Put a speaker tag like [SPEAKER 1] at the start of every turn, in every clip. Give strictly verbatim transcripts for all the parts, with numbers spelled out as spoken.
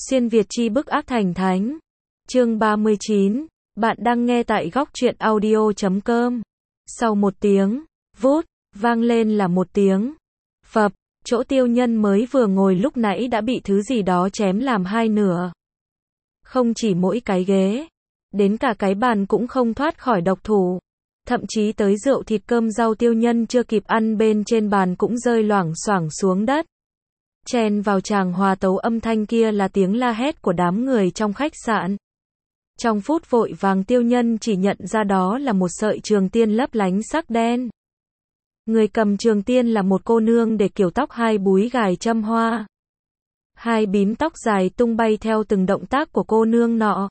[SPEAKER 1] Xuyên Việt chi bức ác thành thánh. Chương ba mươi chín. Bạn đang nghe tại góc truyện audio chấm com. Sau một tiếng, vút, vang lên là một tiếng. Phập, chỗ Tiêu Nhân mới vừa ngồi lúc nãy đã bị thứ gì đó chém làm hai nửa. Không chỉ mỗi cái ghế, đến cả cái bàn cũng không thoát khỏi độc thủ. Thậm chí tới rượu thịt cơm rau Tiêu Nhân chưa kịp ăn bên trên bàn cũng rơi loảng xoảng xuống đất. Chen vào tràng hòa tấu âm thanh kia là tiếng la hét của đám người trong khách sạn. Trong phút vội vàng Tiêu Nhân chỉ nhận ra đó là một sợi trường tiên lấp lánh sắc đen. Người cầm trường tiên là một cô nương để kiểu tóc hai búi gài châm hoa. Hai bím tóc dài tung bay theo từng động tác của cô nương nọ.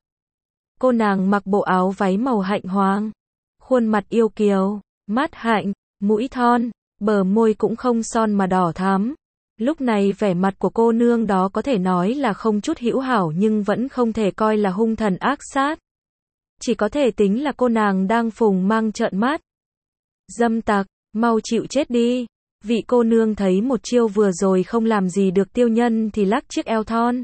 [SPEAKER 1] Cô nàng mặc bộ áo váy màu hạnh hoàng. Khuôn mặt yêu kiều, mắt hạnh, mũi thon, bờ môi cũng không son mà đỏ thắm. Lúc này vẻ mặt của cô nương đó có thể nói là không chút hữu hảo nhưng vẫn không thể coi là hung thần ác sát. Chỉ có thể tính là cô nàng đang phùng mang trợn mắt. Dâm tặc, mau chịu chết đi. Vị cô nương thấy một chiêu vừa rồi không làm gì được Tiêu Nhân thì lắc chiếc eo thon.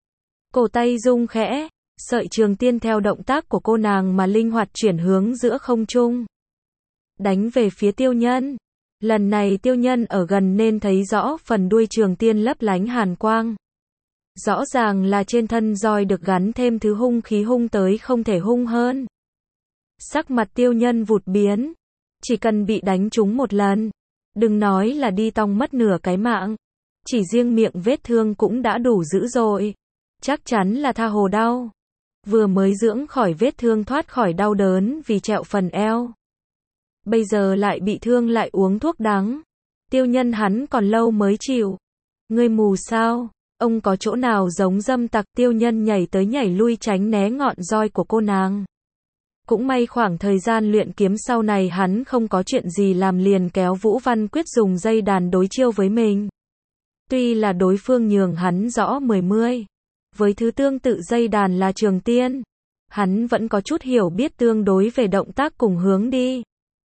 [SPEAKER 1] Cổ tay rung khẽ, sợi trường tiên theo động tác của cô nàng mà linh hoạt chuyển hướng giữa không trung. Đánh về phía Tiêu Nhân. Lần này Tiêu Nhân ở gần nên thấy rõ phần đuôi trường tiên lấp lánh hàn quang. Rõ ràng là trên thân roi được gắn thêm thứ hung khí hung tới không thể hung hơn. Sắc mặt Tiêu Nhân vụt biến. Chỉ cần bị đánh trúng một lần, đừng nói là đi tong mất nửa cái mạng. Chỉ riêng miệng vết thương cũng đã đủ dữ rồi. Chắc chắn là tha hồ đau. Vừa mới dưỡng khỏi vết thương thoát khỏi đau đớn vì trẹo phần eo. Bây giờ lại bị thương lại uống thuốc đắng. Tiêu Nhân hắn còn lâu mới chịu. Ngươi mù sao? Ông có chỗ nào giống dâm tặc? Tiêu Nhân nhảy tới nhảy lui tránh né ngọn roi của cô nàng. Cũng may khoảng thời gian luyện kiếm sau này hắn không có chuyện gì làm liền kéo Vũ Văn Quyết dùng dây đàn đối chiêu với mình. Tuy là đối phương nhường hắn rõ mười mươi. Với thứ tương tự dây đàn là trường tiên. Hắn vẫn có chút hiểu biết tương đối về động tác cùng hướng đi.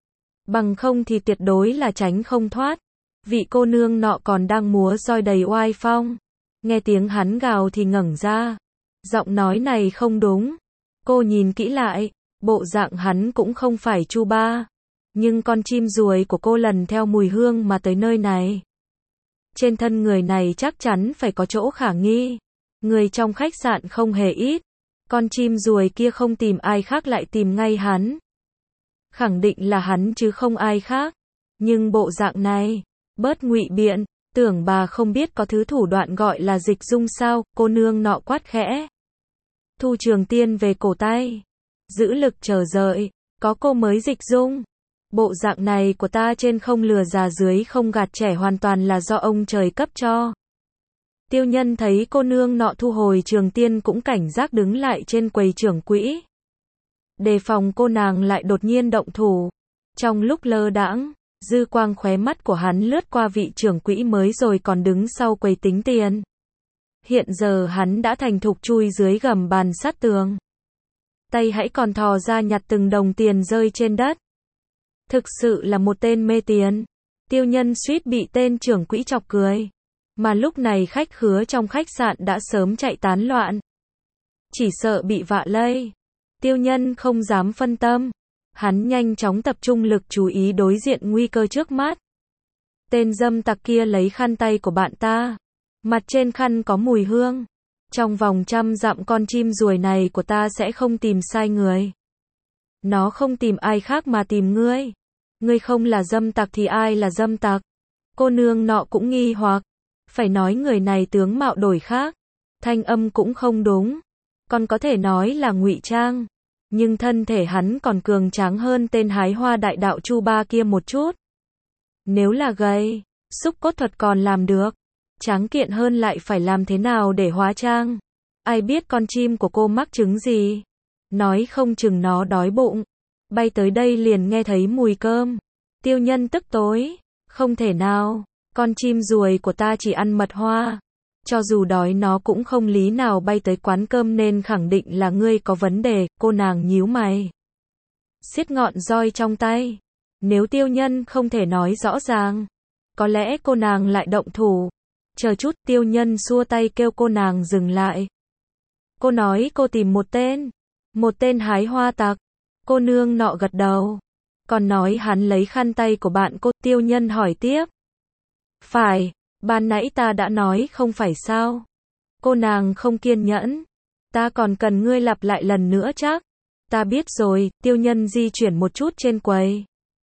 [SPEAKER 1] Bằng không thì tuyệt đối là tránh không thoát. Vị cô nương nọ còn đang múa roi đầy oai phong. Nghe tiếng hắn gào thì ngẩng ra. Giọng nói này không đúng. Cô nhìn kỹ lại. Bộ dạng hắn cũng không phải Chu Ba. Nhưng con chim ruồi của cô lần theo mùi hương mà tới nơi này. Trên thân người này chắc chắn phải có chỗ khả nghi. Người trong khách sạn không hề ít. Con chim ruồi kia không tìm ai khác lại tìm ngay hắn. Khẳng định là hắn chứ không ai khác. Nhưng bộ dạng này, bớt ngụy biện, tưởng bà không biết có thứ thủ đoạn gọi là dịch dung sao? Cô nương nọ quát khẽ. Thu trường tiên về cổ tay. Giữ lực chờ đợi, có cô mới dịch dung. Bộ dạng này của ta trên không lừa già dưới không gạt trẻ hoàn toàn là do ông trời cấp cho. Tiêu Nhân thấy cô nương nọ thu hồi trường tiên cũng cảnh giác đứng lại trên quầy trưởng quỹ. Đề phòng cô nàng lại đột nhiên động thủ. Trong lúc lơ đãng, dư quang khóe mắt của hắn lướt qua vị trưởng quỹ mới rồi còn đứng sau quầy tính tiền. Hiện giờ hắn đã thành thục chui dưới gầm bàn sát tường. Tay hãy còn thò ra nhặt từng đồng tiền rơi trên đất. Thực sự là một tên mê tiền. Tiêu Nhân suýt bị tên trưởng quỹ chọc cười. Mà lúc này khách khứa trong khách sạn đã sớm chạy tán loạn. Chỉ sợ bị vạ lây. Tiêu Nhân không dám phân tâm. Hắn nhanh chóng tập trung lực chú ý đối diện nguy cơ trước mắt. Tên dâm tặc kia lấy khăn tay của bạn ta. Mặt trên khăn có mùi hương. Trong vòng trăm dặm con chim ruồi này của ta sẽ không tìm sai người. Nó không tìm ai khác mà tìm ngươi. Ngươi không là dâm tặc thì ai là dâm tặc? Cô nương nọ cũng nghi hoặc. Phải nói người này tướng mạo đổi khác. Thanh âm cũng không đúng. Còn có thể nói là ngụy trang. Nhưng thân thể hắn còn cường tráng hơn tên hái hoa đại đạo Chu Ba kia một chút. Nếu là gầy, xúc cốt thuật còn làm được. Tráng kiện hơn lại phải làm thế nào để hóa trang? Ai biết con chim của cô mắc chứng gì? Nói không chừng nó đói bụng. Bay tới đây liền nghe thấy mùi cơm. Tiêu Nhân tức tối. Không thể nào. Con chim ruồi của ta chỉ ăn mật hoa. Cho dù đói nó cũng không lý nào bay tới quán cơm nên khẳng định là ngươi có vấn đề. Cô nàng nhíu mày. Siết ngọn roi trong tay. Nếu Tiêu Nhân không thể nói rõ ràng, có lẽ cô nàng lại động thủ. Chờ chút, Tiêu Nhân xua tay kêu cô nàng dừng lại. Cô nói cô tìm một tên. Một tên hái hoa tặc. Cô nương nọ gật đầu. Còn nói hắn lấy khăn tay của bạn cô. Tiêu nhân hỏi tiếp. Phải, ban nãy ta đã nói không phải sao? Cô nàng không kiên nhẫn. Ta còn cần ngươi lặp lại lần nữa chắc. Ta biết rồi. Tiêu nhân di chuyển một chút trên quầy.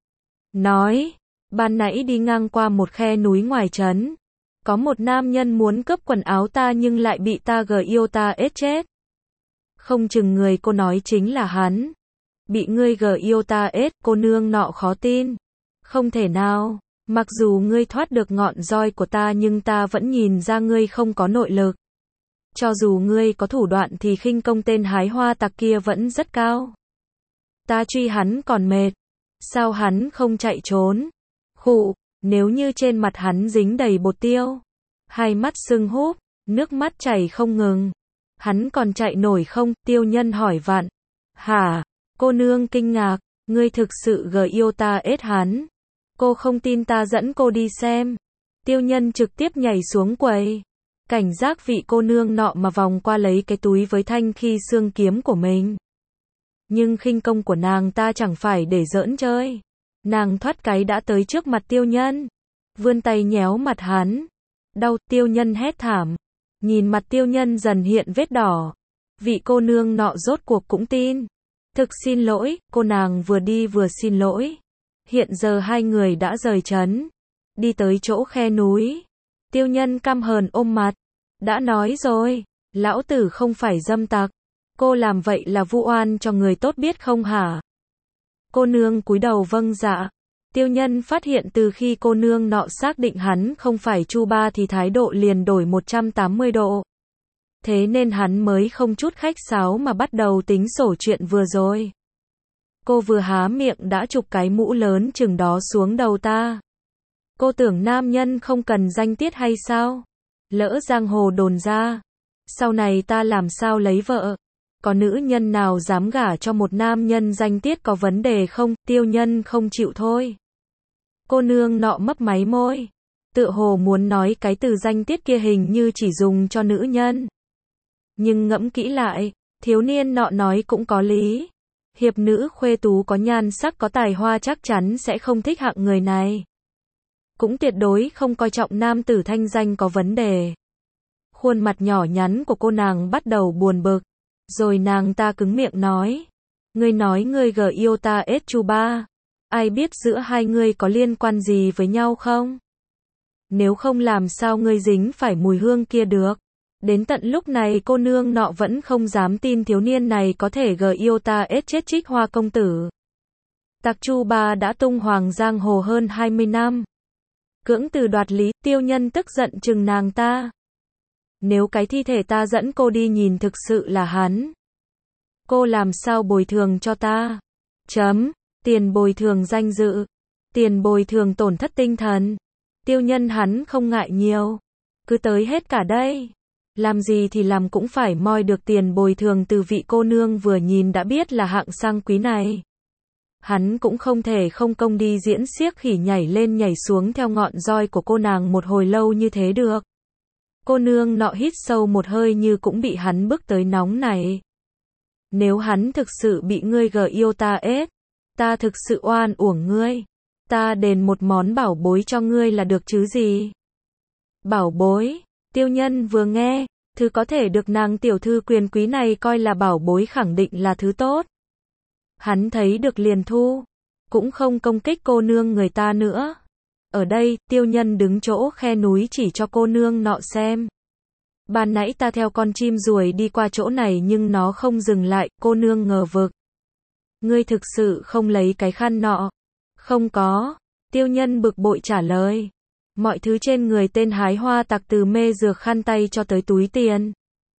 [SPEAKER 1] Nói, ban nãy đi ngang qua một khe núi ngoài trấn. Có một nam nhân muốn cướp quần áo ta nhưng lại bị ta gờ yêu ta ết chết. Không chừng người cô nói chính là hắn. Bị ngươi gờ yêu ta ết, cô nương nọ khó tin. Không thể nào, mặc dù ngươi thoát được ngọn roi của ta nhưng ta vẫn nhìn ra ngươi không có nội lực. Cho dù ngươi có thủ đoạn thì khinh công tên hái hoa tặc kia vẫn rất cao. Ta truy hắn còn mệt. Sao hắn không chạy trốn? Khụ, nếu như trên mặt hắn dính đầy bột tiêu. Hai mắt sưng húp, nước mắt chảy không ngừng. Hắn còn chạy nổi không? Tiêu nhân hỏi vặn. Hả? Cô nương kinh ngạc. Ngươi thực sự gờ yêu ta ết hắn. Cô không tin ta dẫn cô đi xem. Tiêu nhân trực tiếp nhảy xuống quầy. Cảnh giác vị cô nương nọ mà vòng qua lấy cái túi với thanh khi xương kiếm của mình. Nhưng khinh công của nàng ta chẳng phải để giỡn chơi. Nàng thoát cái đã tới trước mặt tiêu nhân. Vươn tay nhéo mặt hắn. Đau, tiêu nhân hét thảm. Nhìn mặt tiêu nhân dần hiện vết đỏ. Vị cô nương nọ rốt cuộc cũng tin. Thực xin lỗi, cô nàng vừa đi vừa xin lỗi. Hiện giờ hai người đã rời trấn. Đi tới chỗ khe núi. Tiêu nhân căm hờn ôm mặt. Đã nói rồi, lão tử không phải dâm tặc. Cô làm vậy là vu oan cho người tốt biết không hả? Cô nương cúi đầu vâng dạ. Tiêu nhân phát hiện từ khi cô nương nọ xác định hắn không phải Chu Ba thì thái độ liền đổi một trăm tám mươi độ. Thế nên hắn mới không chút khách sáo mà bắt đầu tính sổ chuyện vừa rồi. Cô vừa há miệng đã chụp cái mũ lớn chừng đó xuống đầu ta. Cô tưởng nam nhân không cần danh tiết hay sao? Lỡ giang hồ đồn ra. Sau này ta làm sao lấy vợ? Có nữ nhân nào dám gả cho một nam nhân danh tiết có vấn đề không? Tiêu nhân không chịu thôi. Cô nương nọ mấp máy môi. Tựa hồ muốn nói cái từ danh tiết kia hình như chỉ dùng cho nữ nhân. Nhưng ngẫm kỹ lại, thiếu niên nọ nói cũng có lý. Hiệp nữ khuê tú có nhan sắc có tài hoa chắc chắn sẽ không thích hạng người này. Cũng tuyệt đối không coi trọng nam tử thanh danh có vấn đề. Khuôn mặt nhỏ nhắn của cô nàng bắt đầu buồn bực. Rồi nàng ta cứng miệng nói. Ngươi nói ngươi gờ yêu ta ết Chu Ba. Ai biết giữa hai ngươi có liên quan gì với nhau không? Nếu không làm sao ngươi dính phải mùi hương kia được? Đến tận lúc này cô nương nọ vẫn không dám tin thiếu niên này có thể gờ yêu ta ết chết Trích Hoa công tử. Tặc Chu Ba đã tung hoàng giang hồ hơn hai mươi năm. Cưỡng từ đoạt lý, tiêu nhân tức giận chừng nàng ta. Nếu cái thi thể ta dẫn cô đi nhìn thực sự là hắn, cô làm sao bồi thường cho ta? Chấm, tiền bồi thường danh dự, tiền bồi thường tổn thất tinh thần. Tiêu nhân hắn không ngại nhiều. Cứ tới hết cả đây. Làm gì thì làm cũng phải moi được tiền bồi thường từ vị cô nương vừa nhìn đã biết là hạng sang quý này. Hắn cũng không thể không công đi diễn xiếc khỉ nhảy lên nhảy xuống theo ngọn roi của cô nàng một hồi lâu như thế được. Cô nương nọ hít sâu một hơi như cũng bị hắn bức tới nóng này. Nếu hắn thực sự bị ngươi gờ yêu ta ết, ta thực sự oan uổng ngươi. Ta đền một món bảo bối cho ngươi là được chứ gì. Bảo bối, tiêu nhân vừa nghe, thứ có thể được nàng tiểu thư quyền quý này coi là bảo bối khẳng định là thứ tốt. Hắn thấy được liền thu, cũng không công kích cô nương người ta nữa. Ở đây, tiêu nhân đứng chỗ khe núi chỉ cho cô nương nọ xem. Ban nãy ta theo con chim ruồi đi qua chỗ này nhưng nó không dừng lại, cô nương ngờ vực. Ngươi thực sự không lấy cái khăn nọ? Không có. Tiêu nhân bực bội trả lời. Mọi thứ trên người tên hái hoa tặc từ mê dược khăn tay cho tới túi tiền.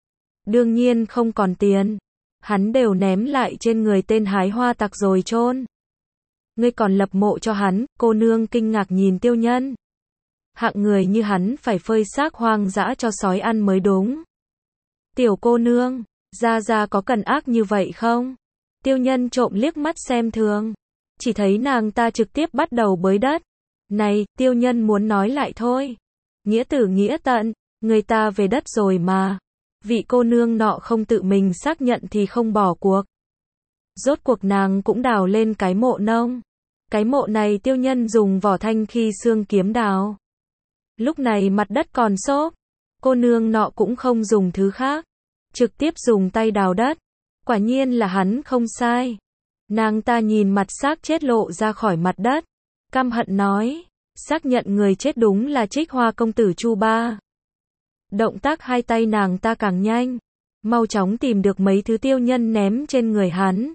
[SPEAKER 1] Đương nhiên không còn tiền. Hắn đều ném lại trên người tên hái hoa tặc rồi chôn. Ngươi còn lập mộ cho hắn? Cô nương kinh ngạc nhìn tiêu nhân. Hạng người như hắn phải phơi xác hoang dã cho sói ăn mới đúng. Tiểu cô nương, gia gia có cần ác như vậy không? Tiêu nhân trộm liếc mắt xem thường. Chỉ thấy nàng ta trực tiếp bắt đầu bới đất. Này, tiêu nhân muốn nói lại thôi. Nghĩa tử nghĩa tận, người ta về đất rồi mà. Vị cô nương nọ không tự mình xác nhận thì không bỏ cuộc. Rốt cuộc nàng cũng đào lên cái mộ nông. Cái mộ này Tiêu Nhân dùng vỏ thanh khi xương kiếm đào. Lúc này mặt đất còn xốp. Cô nương nọ cũng không dùng thứ khác. Trực tiếp dùng tay đào đất. Quả nhiên là hắn không sai. Nàng ta nhìn mặt xác chết lộ ra khỏi mặt đất. Căm hận nói. Xác nhận người chết đúng là Trích Hoa công tử Chu Ba. Động tác hai tay nàng ta càng nhanh. Mau chóng tìm được mấy thứ Tiêu Nhân ném trên người hắn.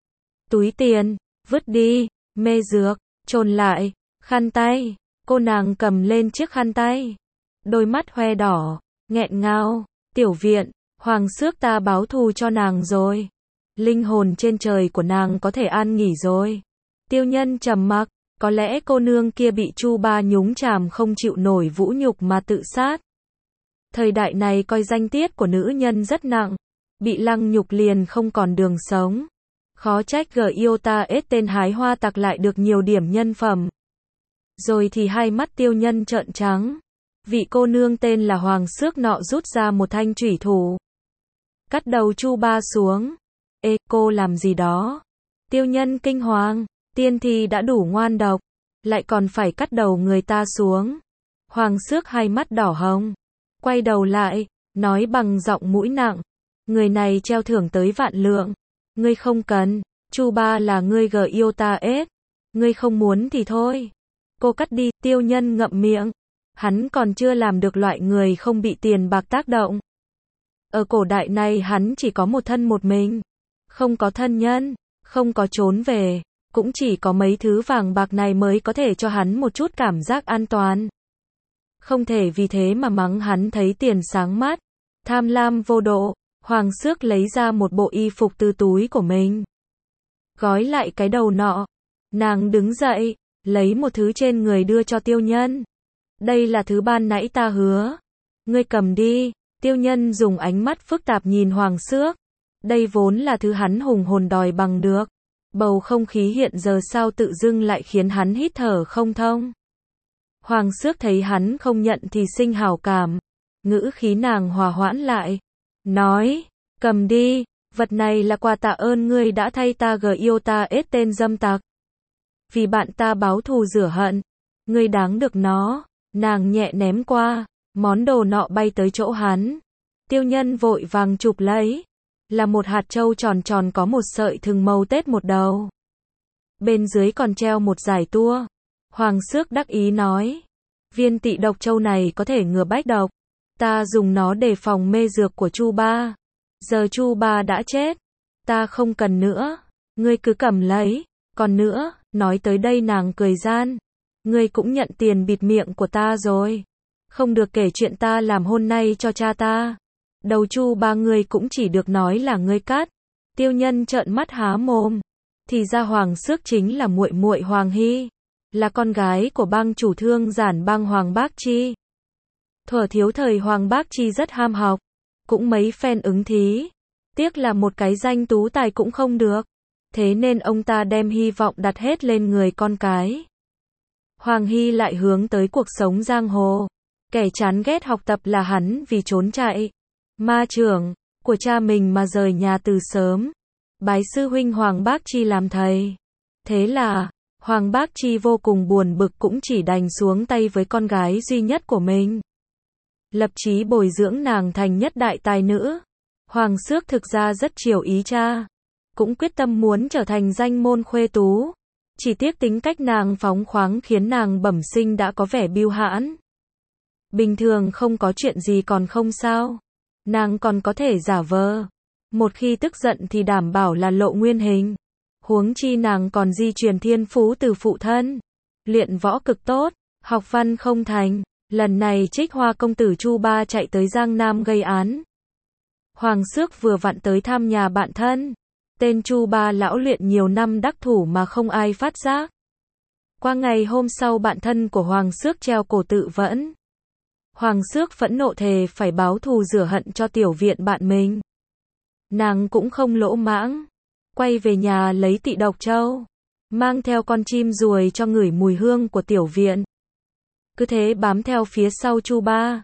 [SPEAKER 1] Túi tiền, vứt đi, mê dược, chôn lại, khăn tay. Cô nàng cầm lên chiếc khăn tay. Đôi mắt hoe đỏ, nghẹn ngào. Tiểu viện, Hoàng Xước ta báo thù cho nàng rồi. Linh hồn trên trời của nàng có thể an nghỉ rồi. Tiêu Nhân trầm mặc. Có lẽ cô nương kia bị Chu Ba nhúng chàm không chịu nổi vũ nhục mà tự sát. Thời đại này coi danh tiết của nữ nhân rất nặng. Bị lăng nhục liền không còn đường sống. Khó trách G Iota S tên hái hoa tặc lại được nhiều điểm nhân phẩm. Rồi thì hai mắt Tiêu Nhân trợn trắng. Vị cô nương tên là Hoàng Xước nọ rút ra một thanh chủy thủ. Cắt đầu Chu Ba xuống. Ê, cô làm gì đó? Tiêu Nhân kinh hoàng. Tiên thi đã đủ ngoan độc. Lại còn phải cắt đầu người ta xuống. Hoàng Xước hai mắt đỏ hồng. Quay đầu lại, nói bằng giọng mũi nặng. Người này treo thưởng tới vạn lượng. Ngươi không cần. Chu Ba là ngươi G Iota S. Ngươi không muốn thì thôi. Cô cắt đi. Tiêu Nhân ngậm miệng. Hắn còn chưa làm được loại người không bị tiền bạc tác động. Ở cổ đại này hắn chỉ có một thân một mình. Không có thân nhân. Không có trốn về. Cũng chỉ có mấy thứ vàng bạc này mới có thể cho hắn một chút cảm giác an toàn. Không thể vì thế mà mắng hắn thấy tiền sáng mắt. Tham lam vô độ. Hoàng Xước lấy ra một bộ y phục từ túi của mình. Gói lại cái đầu nọ. Nàng đứng dậy. Lấy một thứ trên người đưa cho Tiêu Nhân. Đây là thứ ban nãy ta hứa. Ngươi cầm đi. Tiêu Nhân dùng ánh mắt phức tạp nhìn Hoàng Xước. Đây vốn là thứ hắn hùng hồn đòi bằng được. Bầu không khí hiện giờ sao tự dưng lại khiến hắn hít thở không thông. Hoàng Xước thấy hắn không nhận thì sinh hảo cảm. Ngữ khí nàng hòa hoãn lại. Nói, cầm đi, vật này là quà tạ ơn ngươi đã thay ta G Iota S tên dâm tặc. Vì bạn ta báo thù rửa hận. Ngươi đáng được nó. Nàng nhẹ ném qua. Món đồ nọ bay tới chỗ hắn. Tiêu Nhân vội vàng chụp lấy. Là một hạt châu tròn tròn có một sợi thừng màu tết một đầu. Bên dưới còn treo một dải tua. Hoàng Xước đắc ý nói. Viên tị độc châu này có thể ngừa bách độc. Ta dùng nó để phòng mê dược của Chu Ba. Giờ Chu Ba đã chết. Ta không cần nữa. Ngươi cứ cầm lấy. Còn nữa, nói tới đây nàng cười gian. Ngươi cũng nhận tiền bịt miệng của ta rồi. Không được kể chuyện ta làm hôm nay cho cha ta. Đầu Chu Ba ngươi cũng chỉ được nói là ngươi cắt. Tiêu Nhân trợn mắt há mồm. Thì ra Hoàng Xước chính là muội muội Hoàng Hy. Là con gái của bang chủ thương giản bang Hoàng Bác Chi. Thuở thiếu thời Hoàng Bác Chi rất ham học. Cũng mấy phen ứng thí. Tiếc là một cái danh tú tài cũng không được. Thế nên ông ta đem hy vọng đặt hết lên người con cái. Hoàng Hy lại hướng tới cuộc sống giang hồ. Kẻ chán ghét học tập là hắn vì trốn chạy. Ma trưởng của cha mình mà rời nhà từ sớm. Bái sư huynh Hoàng Bác Chi làm thầy. Thế là, Hoàng Bác Chi vô cùng buồn bực cũng chỉ đành xuống tay với con gái duy nhất của mình. Lập chí bồi dưỡng nàng thành nhất đại tài nữ. Hoàng Xước thực ra rất chiều ý cha. Cũng quyết tâm muốn trở thành danh môn khuê tú. Chỉ tiếc tính cách nàng phóng khoáng khiến nàng bẩm sinh đã có vẻ bưu hãn. Bình thường không có chuyện gì còn không sao. Nàng còn có thể giả vờ. Một khi tức giận thì đảm bảo là lộ nguyên hình. Huống chi nàng còn di truyền thiên phú từ phụ thân. Luyện võ cực tốt, học văn không thành. Lần này Trích Hoa công tử Chu Ba chạy tới Giang Nam gây án. Hoàng Xước vừa vặn tới thăm nhà bạn thân. Tên Chu Ba lão luyện nhiều năm đắc thủ mà không ai phát giác. Qua ngày hôm sau bạn thân của Hoàng Xước treo cổ tự vẫn. Hoàng Xước phẫn nộ thề phải báo thù rửa hận cho tiểu viện bạn mình. Nàng cũng không lỗ mãng. Quay về nhà lấy tị độc châu. Mang theo con chim ruồi cho ngửi mùi hương của tiểu viện. Cứ thế bám theo phía sau Chu Ba.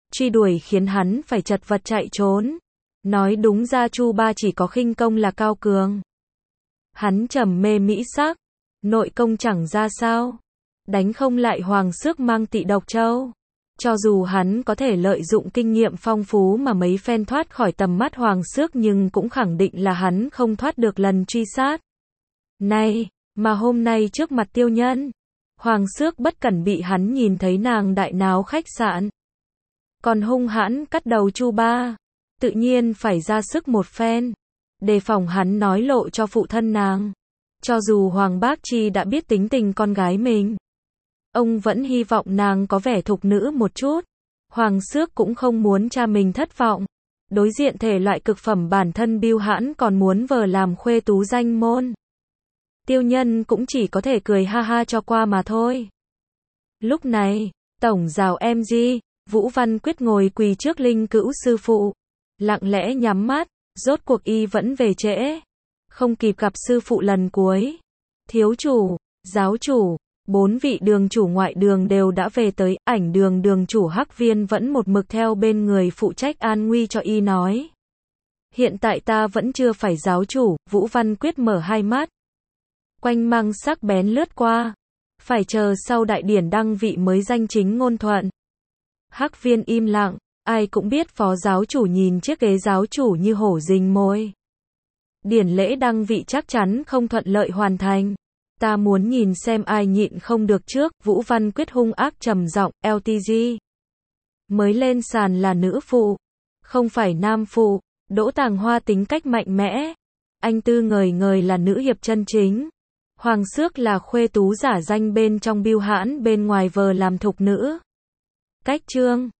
[SPEAKER 1] truy đuổi khiến hắn phải chật vật chạy trốn. Nói đúng ra Chu Ba chỉ có khinh công là cao cường. Hắn trầm mê mỹ sắc, nội công chẳng ra sao, đánh không lại Hoàng Xước mang Tị Độc Châu. Cho dù hắn có thể lợi dụng kinh nghiệm phong phú mà mấy phen thoát khỏi tầm mắt Hoàng Xước nhưng cũng khẳng định là hắn không thoát được lần truy sát. Này, mà hôm nay trước mặt Tiêu Nhân, Hoàng Xước bất cẩn bị hắn nhìn thấy nàng đại náo khách sạn. Còn hung hãn cắt đầu Chu Ba, tự nhiên phải ra sức một phen, đề phòng hắn nói lộ cho phụ thân nàng. Cho dù Hoàng Bác Chi đã biết tính tình con gái mình, ông vẫn hy vọng nàng có vẻ thục nữ một chút. Hoàng Xước cũng không muốn cha mình thất vọng. Đối diện thể loại cực phẩm bản thân bưu hãn còn muốn vờ làm khuê tú danh môn. Tiêu Nhân cũng chỉ có thể cười ha ha cho qua mà thôi. Lúc này, tổng giào em gi, Vũ Văn Quyết ngồi quỳ trước linh cữu sư phụ, lặng lẽ nhắm mắt, rốt cuộc y vẫn về trễ, không kịp gặp sư phụ lần cuối. Thiếu chủ, giáo chủ, bốn vị đường chủ ngoại đường đều đã về tới, ảnh đường đường chủ Hắc Viên vẫn một mực theo bên người phụ trách an nguy cho y nói. Hiện tại ta vẫn chưa phải giáo chủ, Vũ Văn Quyết mở hai mắt. Quanh mang sắc bén lướt qua, phải chờ sau đại điển đăng vị mới danh chính ngôn thuận. Hắc Viên im lặng, ai cũng biết phó giáo chủ nhìn chiếc ghế giáo chủ như hổ rình mồi. Điển lễ đăng vị chắc chắn không thuận lợi hoàn thành. Ta muốn nhìn xem ai nhịn không được trước, Vũ Văn Quyết hung ác trầm giọng, lờ tê giê. Mới lên sàn là nữ phụ, không phải nam phụ. Đỗ Tàng Hoa tính cách mạnh mẽ. Anh Tư ngời ngời là nữ hiệp chân chính. Hoàng Xước là khuê tú giả danh bên trong bưu hãn, bên ngoài vờ làm thục nữ. Cách chương